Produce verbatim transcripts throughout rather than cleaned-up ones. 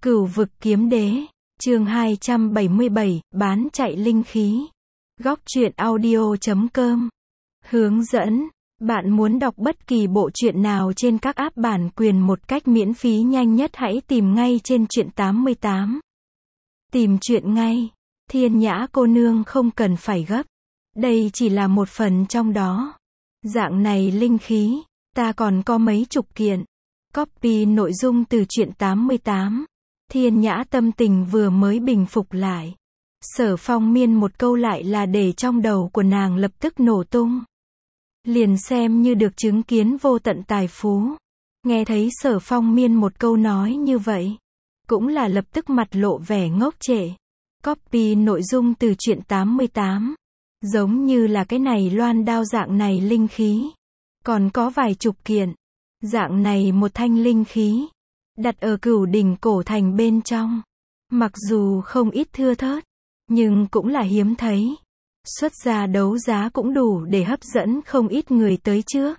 Cửu vực kiếm đế, chương hai trăm bảy mươi bảy, bán chạy linh khí. Góc truyện audio.com. Hướng dẫn, bạn muốn đọc bất kỳ bộ truyện nào trên các app bản quyền một cách miễn phí nhanh nhất hãy tìm ngay trên truyện tám mươi tám. Tìm truyện ngay. Thiên Nhã cô nương không cần phải gấp. Đây chỉ là một phần trong đó. Dạng này linh khí, ta còn có mấy chục kiện. Copy nội dung từ truyện tám mươi tám. Thiên Nhã tâm tình vừa mới bình phục lại. Sở Phong Miên một câu lại là để trong đầu của nàng lập tức nổ tung. Liền xem như được chứng kiến vô tận tài phú. Nghe thấy Sở Phong Miên một câu nói như vậy, cũng là lập tức mặt lộ vẻ ngốc trệ. Copy nội dung từ truyện tám mươi tám. Giống như là cái này loan đao dạng này linh khí. Còn có vài chục kiện. Dạng này một thanh linh khí. Đặt ở Cửu Đỉnh cổ thành bên trong. Mặc dù không ít thưa thớt. Nhưng cũng là hiếm thấy. Xuất ra đấu giá cũng đủ để hấp dẫn không ít người tới trước.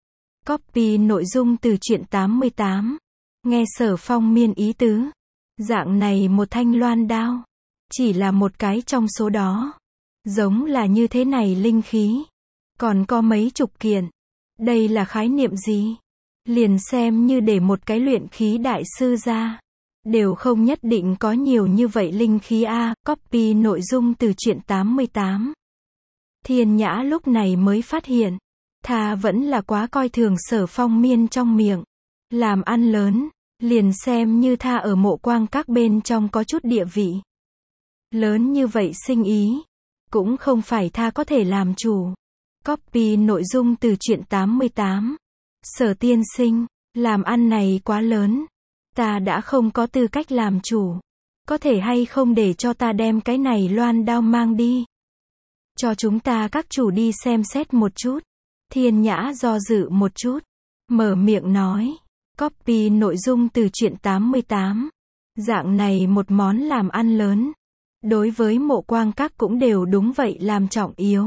Copy nội dung từ truyện tám mươi tám. Nghe Sở Phong Miên ý tứ. Dạng này một thanh loan đao. Chỉ là một cái trong số đó. Giống là như thế này linh khí. Còn có mấy chục kiện. Đây là khái niệm gì? Liền xem như để một cái luyện khí đại sư ra. Đều không nhất định có nhiều như vậy linh khí a. Copy nội dung từ truyện tám mươi tám. Thiên Nhã lúc này mới phát hiện. Thà vẫn là quá coi thường Sở Phong Miên trong miệng. Làm ăn lớn. Liền xem như tha ở Mộ Quang Các bên trong có chút địa vị. Lớn như vậy sinh ý. Cũng không phải tha có thể làm chủ. Copy nội dung từ truyện tám mươi tám. Sở tiên sinh, làm ăn này quá lớn. Ta đã không có tư cách làm chủ. Có thể hay không để cho ta đem cái này loan đao mang đi. Cho chúng ta các chủ đi xem xét một chút. Thiên Nhã do dự một chút. Mở miệng nói. Copy nội dung từ truyện tám mươi tám. Dạng này một món làm ăn lớn. Đối với Mộ Quang Các cũng đều đúng vậy làm trọng yếu.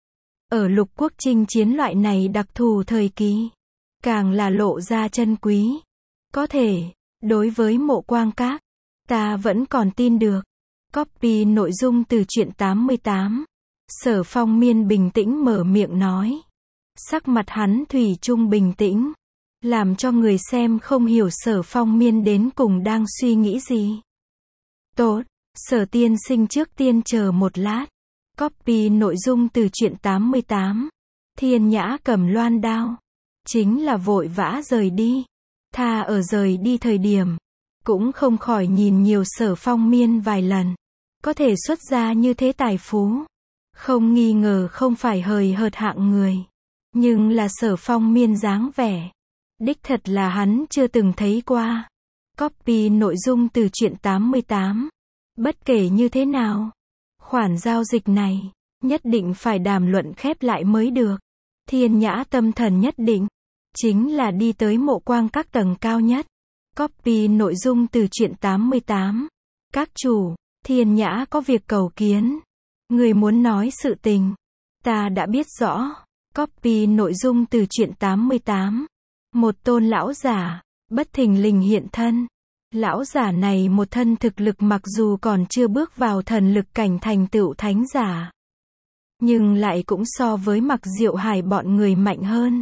Ở lục quốc chinh chiến loại này đặc thù thời kỳ. Càng là lộ ra chân quý. Có thể, đối với Mộ Quang Các, ta vẫn còn tin được. Copy nội dung từ truyện tám mươi tám. Sở Phong Miên bình tĩnh mở miệng nói. Sắc mặt hắn thủy chung bình tĩnh. Làm cho người xem không hiểu Sở Phong Miên đến cùng đang suy nghĩ gì. Tốt, Sở tiên sinh trước tiên chờ một lát. Copy nội dung từ truyện tám mươi tám. Thiên Nhã cầm loan đao. Chính là vội vã rời đi. Tha ở rời đi thời điểm. Cũng không khỏi nhìn nhiều Sở Phong Miên vài lần. Có thể xuất ra như thế tài phú. Không nghi ngờ không phải hời hợt hạng người. Nhưng là Sở Phong Miên dáng vẻ. Đích thật là hắn chưa từng thấy qua. Copy nội dung từ truyện tám mươi tám. Bất kể như thế nào. Khoản giao dịch này. Nhất định phải đàm luận khép lại mới được. Thiên Nhã tâm thần nhất định. Chính là đi tới Mộ Quang Các tầng cao nhất. Copy nội dung từ truyện tám mươi tám. Các chủ, Thiên Nhã có việc cầu kiến. Người muốn nói sự tình. Ta đã biết rõ. Copy nội dung từ truyện tám mươi tám. Một tôn lão giả, bất thình lình hiện thân. Lão giả này một thân thực lực mặc dù còn chưa bước vào thần lực cảnh thành tựu thánh giả. Nhưng lại cũng so với Mặc Diệu Hải bọn người mạnh hơn.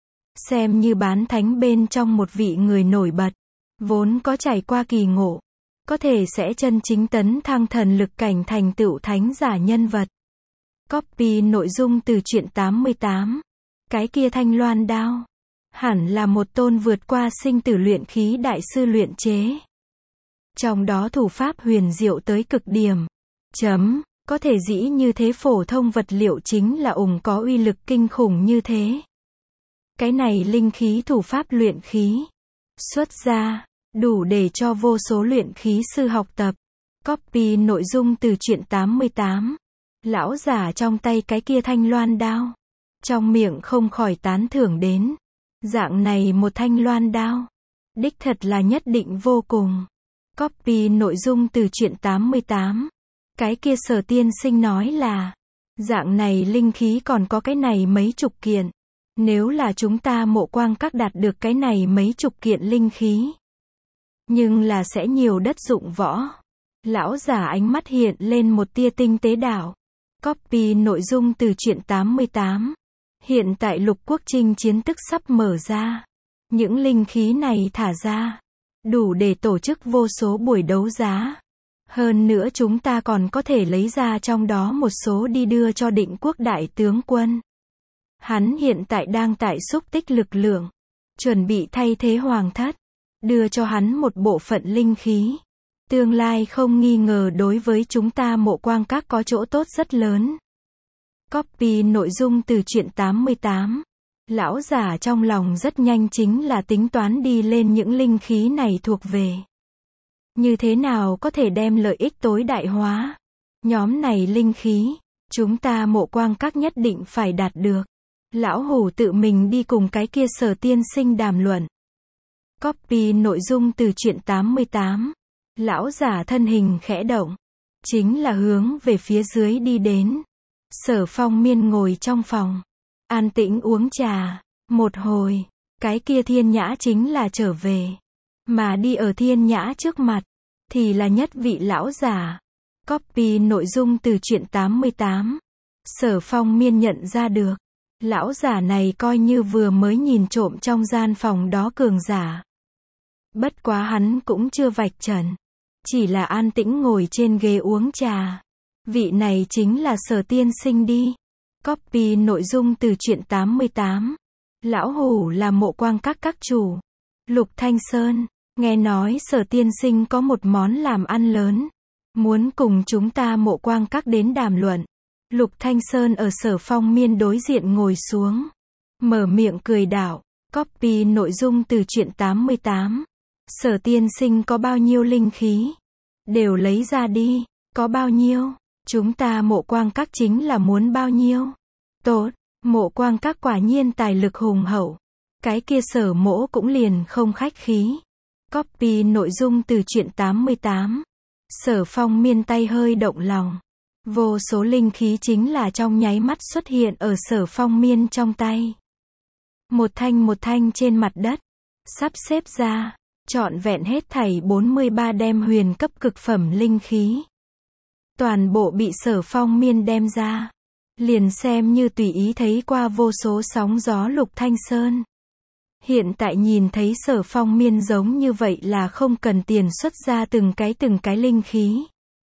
Xem như bán thánh bên trong một vị người nổi bật. Vốn có trải qua kỳ ngộ. Có thể sẽ chân chính tấn thăng thần lực cảnh thành tựu thánh giả nhân vật. Copy nội dung từ truyện tám mươi tám. Cái kia thanh loan đao. Hẳn là một tôn vượt qua sinh tử luyện khí đại sư luyện chế. Trong đó thủ pháp huyền diệu tới cực điểm. Chấm, có thể dĩ như thế phổ thông vật liệu chính là ủng có uy lực kinh khủng như thế. Cái này linh khí thủ pháp luyện khí. Xuất ra, đủ để cho vô số luyện khí sư học tập. Copy nội dung từ truyện tám mươi tám. Lão giả trong tay cái kia thanh loan đao. Trong miệng không khỏi tán thưởng đến. Dạng này một thanh loan đao. Đích thật là nhất định vô cùng. Copy nội dung từ truyện tám mươi tám. Cái kia Sở tiên sinh nói là. Dạng này linh khí còn có cái này mấy chục kiện. Nếu là chúng ta Mộ Quang Các đạt được cái này mấy chục kiện linh khí. nhưng là sẽ nhiều đất dụng võ. Lão giả ánh mắt hiện lên một tia tinh tế đạo. Copy nội dung từ truyện tám mươi tám. Hiện tại lục quốc chinh chiến tức sắp mở ra. Những linh khí này thả ra, đủ để tổ chức vô số buổi đấu giá. Hơn nữa chúng ta còn có thể lấy ra trong đó một số đi đưa cho Định Quốc đại tướng quân. Hắn hiện tại đang tại xúc tích lực lượng, chuẩn bị thay thế hoàng thất, đưa cho hắn một bộ phận linh khí. Tương lai không nghi ngờ đối với chúng ta Mộ Quang Các có chỗ tốt rất lớn. Copy nội dung từ truyện tám mươi tám. Lão giả trong lòng rất nhanh chính là tính toán đi lên những linh khí này thuộc về. Như thế nào có thể đem lợi ích tối đại hóa? Nhóm này linh khí, chúng ta Mộ Quang Các nhất định phải đạt được. Lão hủ tự mình đi cùng cái kia Sở tiên sinh đàm luận. Copy nội dung từ truyện tám mươi tám. Lão giả thân hình khẽ động, chính là hướng về phía dưới đi đến. Sở Phong Miên ngồi trong phòng, an tĩnh uống trà. Một hồi, cái kia Thiên Nhã chính là trở về. Mà đi ở Thiên Nhã trước mặt, thì là nhất vị lão giả. Copy nội dung từ truyện tám mươi tám. Sở Phong Miên nhận ra được, lão giả này coi như vừa mới nhìn trộm trong gian phòng đó cường giả. Bất quá hắn cũng chưa vạch trần, chỉ là an tĩnh ngồi trên ghế uống trà. Vị này chính là Sở tiên sinh đi. Copy nội dung từ truyện tám mươi tám. Lão hủ là Mộ Quang Các các chủ, Lục Thanh Sơn. Nghe nói Sở tiên sinh có một món làm ăn lớn, muốn cùng chúng ta Mộ Quang Các đến đàm luận. Lục Thanh Sơn ở Sở Phong Miên đối diện ngồi xuống, mở miệng cười đạo. Copy nội dung từ truyện tám mươi tám. Sở tiên sinh có bao nhiêu linh khí? Đều lấy ra đi. Có bao nhiêu? Chúng ta Mộ Quang Các chính là muốn bao nhiêu? Tốt, Mộ Quang Các quả nhiên tài lực hùng hậu. Cái kia Sở mỗ cũng liền không khách khí. Copy nội dung từ truyện tám mươi tám. Sở Phong Miên tay hơi động lòng. Vô số linh khí chính là trong nháy mắt xuất hiện ở Sở Phong Miên trong tay. Một thanh một thanh trên mặt đất, sắp xếp ra, trọn vẹn hết thảy bốn mươi ba đem huyền cấp cực phẩm linh khí. Toàn bộ bị Sở Phong Miên đem ra, liền xem như tùy ý thấy qua vô số sóng gió. Lục Thanh Sơn hiện tại nhìn thấy Sở Phong Miên giống như vậy là không cần tiền xuất ra từng cái từng cái linh khí.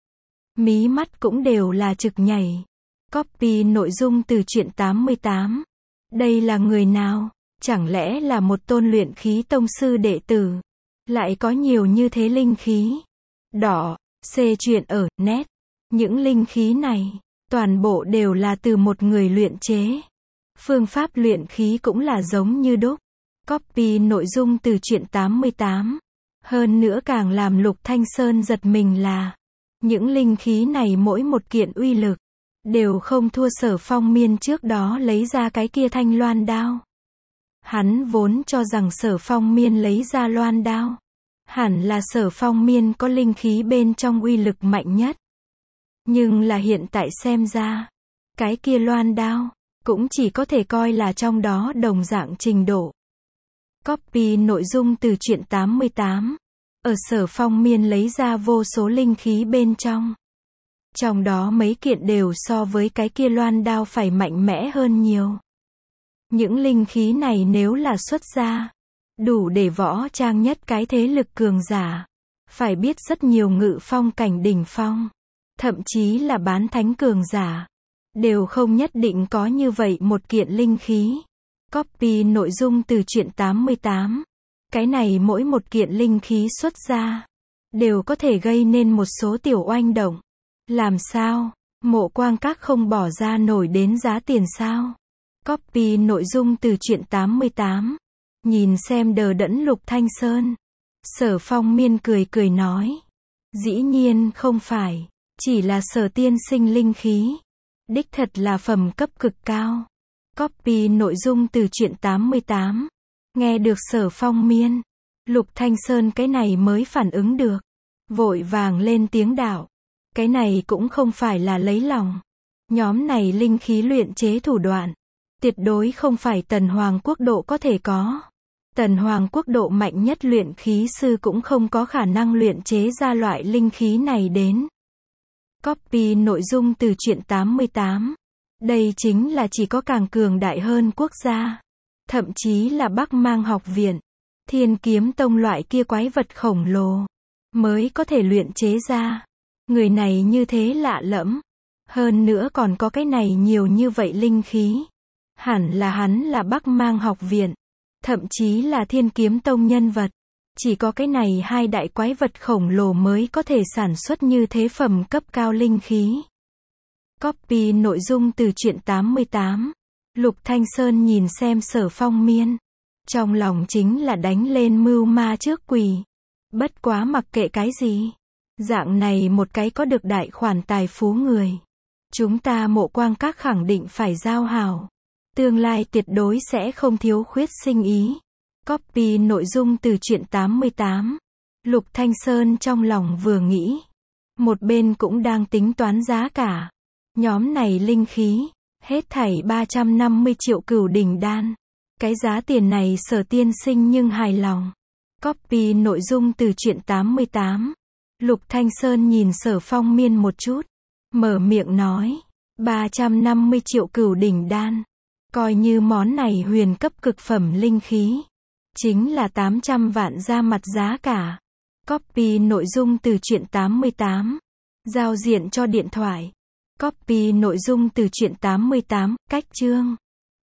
Mí mắt cũng đều là trực nhảy. Copy nội dung từ truyện tám mươi tám. Đây là người nào? Chẳng lẽ là một tôn luyện khí tông sư đệ tử? Lại có nhiều như thế linh khí. Đỏ, C truyện ở, net. Những linh khí này, toàn bộ đều là từ một người luyện chế. Phương pháp luyện khí cũng là giống như đúc. Copy nội dung từ truyện tám mươi tám. Hơn nữa càng làm Lục Thanh Sơn giật mình là, những linh khí này mỗi một kiện uy lực, đều không thua Sở Phong Miên trước đó lấy ra cái kia thanh loan đao. Hắn vốn cho rằng Sở Phong Miên lấy ra loan đao, hẳn là Sở Phong Miên có linh khí bên trong uy lực mạnh nhất. Nhưng là hiện tại xem ra, cái kia loan đao, cũng chỉ có thể coi là trong đó đồng dạng trình độ. Copy nội dung từ truyện tám mươi tám. Ở Sở Phong Miên lấy ra vô số linh khí bên trong. Trong đó mấy kiện đều so với cái kia loan đao phải mạnh mẽ hơn nhiều. Những linh khí này nếu là xuất ra, đủ để võ trang nhất cái thế lực cường giả. Phải biết rất nhiều ngự phong cảnh đỉnh phong, thậm chí là bán thánh cường giả, đều không nhất định có như vậy một kiện linh khí. Copy nội dung từ truyện tám mươi tám. Cái này mỗi một kiện linh khí xuất ra, đều có thể gây nên một số tiểu oanh động. Làm sao? Mộ Quang Các không bỏ ra nổi đến giá tiền sao? Copy nội dung từ truyện tám mươi tám. Nhìn xem đờ đẫn Lục Thanh Sơn, Sở Phong Miên cười cười nói. Dĩ nhiên không phải, chỉ là Sở tiên sinh linh khí. Đích thật là phẩm cấp cực cao. Copy nội dung từ truyện tám mươi tám. Nghe được Sở Phong Miên, Lục Thanh Sơn cái này mới phản ứng được. Vội vàng lên tiếng đạo. Cái này cũng không phải là lấy lòng. Nhóm này linh khí luyện chế thủ đoạn, tuyệt đối không phải Tần Hoàng quốc độ có thể có. Tần Hoàng quốc độ mạnh nhất luyện khí sư cũng không có khả năng luyện chế ra loại linh khí này đến. Copy nội dung từ truyện tám mươi tám. Đây chính là chỉ có càng cường đại hơn quốc gia. Thậm chí là Bắc Mang học viện, Thiên Kiếm Tông loại kia quái vật khổng lồ mới có thể luyện chế ra. Người này như thế lạ lẫm. Hơn nữa còn có cái này nhiều như vậy linh khí. Hẳn là hắn là Bắc Mang học viện. Thậm chí là Thiên Kiếm Tông nhân vật. Chỉ có cái này hai đại quái vật khổng lồ mới có thể sản xuất như thế phẩm cấp cao linh khí. Copy nội dung từ truyện tám mươi tám. Lục Thanh Sơn nhìn xem Sở Phong Miên. Trong lòng chính là đánh lên mưu ma trước quỷ. Bất quá mặc kệ cái gì. Dạng này một cái có được đại khoản tài phú người. Chúng ta Mộ Quang Các khẳng định phải giao hảo. Tương lai tuyệt đối sẽ không thiếu khuyết sinh ý. Copy nội dung từ truyện tám mươi tám. Lục Thanh Sơn trong lòng vừa nghĩ. Một bên cũng đang tính toán giá cả. Nhóm này linh khí. Hết thảy ba trăm năm mươi triệu cửu đỉnh đan. Cái giá tiền này Sở tiên sinh nhưng hài lòng. Copy nội dung từ truyện tám mươi tám. Lục Thanh Sơn nhìn Sở Phong Miên một chút. Mở miệng nói. ba trăm năm mươi triệu cửu đỉnh đan. Coi như món này huyền cấp cực phẩm linh khí. Chính là tám trăm vạn ra mặt giá cả. Copy nội dung từ truyện tám mươi tám. Giao diện cho điện thoại. Copy nội dung từ truyện tám mươi tám. Cách chương.